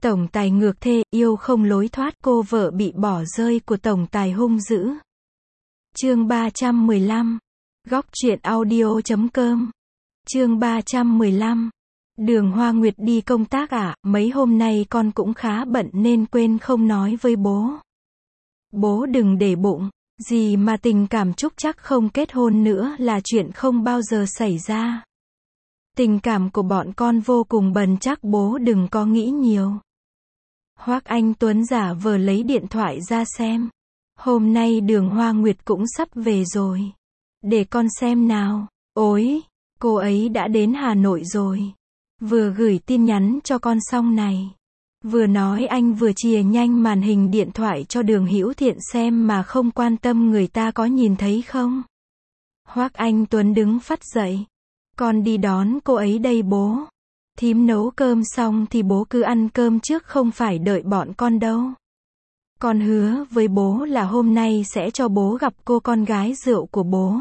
Tổng tài ngược thê, yêu không lối thoát, cô vợ bị bỏ rơi của tổng tài hung dữ. Chương 315. Góc truyện audio.com. Chương 315. Đường Hoa Nguyệt đi công tác à, mấy hôm nay con cũng khá bận nên quên không nói với bố. Bố đừng để bụng, gì mà tình cảm Trúc chắc không kết hôn nữa là chuyện không bao giờ xảy ra. Tình cảm của bọn con vô cùng bền chắc, bố đừng có nghĩ nhiều. Hoắc Anh Tuấn giả vờ lấy điện thoại ra xem. Hôm nay Đường Hoa Nguyệt cũng sắp về rồi. Để con xem nào. Ôi, cô ấy đã đến Hà Nội rồi. Vừa gửi tin nhắn cho con xong này. Vừa nói anh vừa chìa nhanh màn hình điện thoại cho Đường Hữu Thiện xem mà không quan tâm người ta có nhìn thấy không. Hoắc Anh Tuấn đứng phắt dậy. Con đi đón cô ấy đây bố. Thím nấu cơm xong thì bố cứ ăn cơm trước, không phải đợi bọn con đâu. Con hứa với bố là hôm nay sẽ cho bố gặp cô con gái rượu của bố.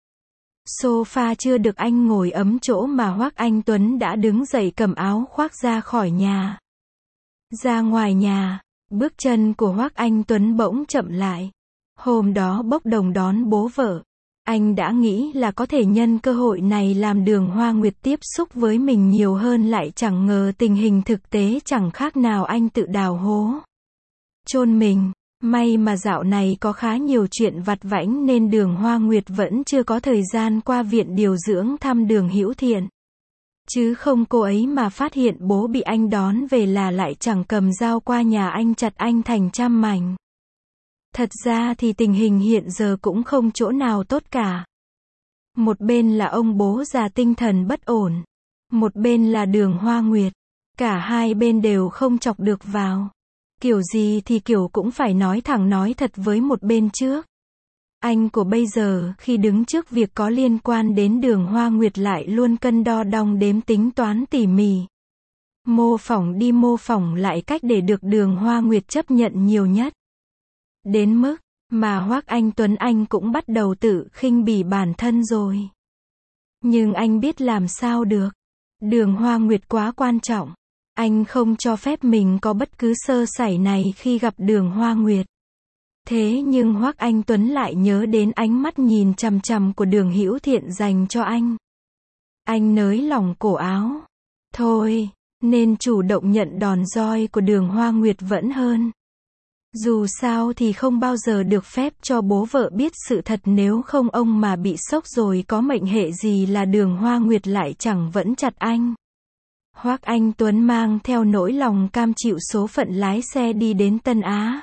Sofa chưa được anh ngồi ấm chỗ mà Hoắc Anh Tuấn đã đứng dậy cầm áo khoác ra khỏi nhà. Ra ngoài nhà, bước chân của Hoắc Anh Tuấn bỗng chậm lại. Hôm đó bốc đồng đón bố vợ. Anh đã nghĩ là có thể nhân cơ hội này làm Đường Hoa Nguyệt tiếp xúc với mình nhiều hơn, lại chẳng ngờ tình hình thực tế chẳng khác nào anh tự đào hố chôn mình. May mà dạo này có khá nhiều chuyện vặt vãnh nên Đường Hoa Nguyệt vẫn chưa có thời gian qua viện điều dưỡng thăm Đường Hữu Thiện. Chứ không cô ấy mà phát hiện bố bị anh đón về là lại chẳng cầm dao qua nhà anh chặt anh thành trăm mảnh. Thật ra thì tình hình hiện giờ cũng không chỗ nào tốt cả. Một bên là ông bố già tinh thần bất ổn. Một bên là Đường Hoa Nguyệt. Cả hai bên đều không chọc được vào. Kiểu gì thì kiểu cũng phải nói thẳng nói thật với một bên trước. Anh của bây giờ khi đứng trước việc có liên quan đến Đường Hoa Nguyệt lại luôn cân đo đong đếm tính toán tỉ mỉ. Mô phỏng đi mô phỏng lại cách để được Đường Hoa Nguyệt chấp nhận nhiều nhất. Đến mức mà Hoắc Anh Tuấn anh cũng bắt đầu tự khinh bỉ bản thân rồi. Nhưng anh biết làm sao được. Đường Hoa Nguyệt quá quan trọng. Anh không cho phép mình có bất cứ sơ sẩy này khi gặp Đường Hoa Nguyệt. Thế nhưng Hoắc Anh Tuấn lại nhớ đến ánh mắt nhìn chằm chằm của Đường Hữu Thiện dành cho anh. Anh nới lỏng cổ áo. Thôi, nên chủ động nhận đòn roi của Đường Hoa Nguyệt vẫn hơn. Dù sao thì không bao giờ được phép cho bố vợ biết sự thật, nếu không ông mà bị sốc rồi có mệnh hệ gì là Đường Hoa Nguyệt lại chẳng vẫn chặt anh. Hoắc Anh Tuấn mang theo nỗi lòng cam chịu số phận lái xe đi đến Tân Á.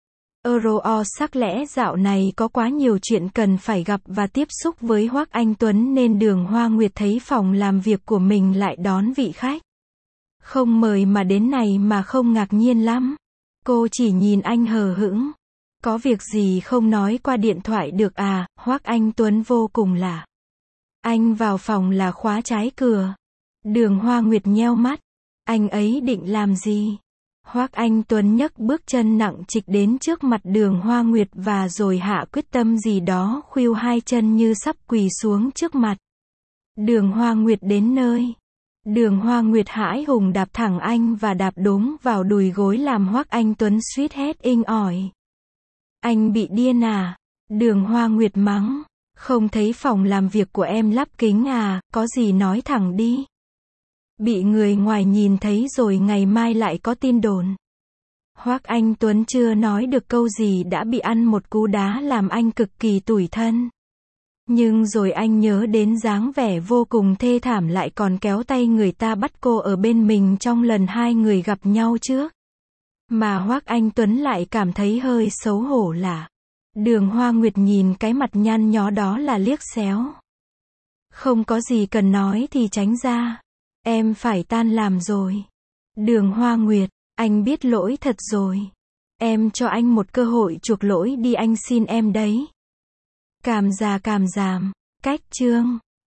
Sắc lẽ dạo này có quá nhiều chuyện cần phải gặp và tiếp xúc với Hoắc Anh Tuấn nên Đường Hoa Nguyệt thấy phòng làm việc của mình lại đón vị khách không mời mà đến này mà không ngạc nhiên lắm. Cô chỉ nhìn anh hờ hững. Có việc gì không nói qua điện thoại được à? Hoắc Anh Tuấn vô cùng lạ. Anh vào phòng là khóa trái cửa. Đường Hoa Nguyệt nheo mắt. Anh ấy định làm gì? Hoắc Anh Tuấn nhấc bước chân nặng trịch đến trước mặt Đường Hoa Nguyệt và rồi hạ quyết tâm gì đó, khuỵu hai chân như sắp quỳ xuống trước mặt. Đường Hoa Nguyệt đến nơi. Đường Hoa Nguyệt hãi hùng đạp thẳng anh và đạp đúng vào đùi gối làm Hoắc Anh Tuấn suýt hét inh ỏi. Anh bị điên à? Đường Hoa Nguyệt mắng. Không thấy phòng làm việc của em lắp kính à? Có gì nói thẳng đi. Bị người ngoài nhìn thấy rồi ngày mai lại có tin đồn. Hoắc Anh Tuấn chưa nói được câu gì đã bị ăn một cú đá làm anh cực kỳ tủi thân. Nhưng rồi anh nhớ đến dáng vẻ vô cùng thê thảm lại còn kéo tay người ta bắt cô ở bên mình trong lần hai người gặp nhau trước. Mà Hoắc Anh Tuấn lại cảm thấy hơi xấu hổ lạ. Đường Hoa Nguyệt nhìn cái mặt nhăn nhó đó là liếc xéo. Không có gì cần nói thì tránh ra. Em phải tan làm rồi. Đường Hoa Nguyệt, anh biết lỗi thật rồi. Em cho anh một cơ hội chuộc lỗi đi, anh xin em đấy. Càm già càm giảm. Cách chương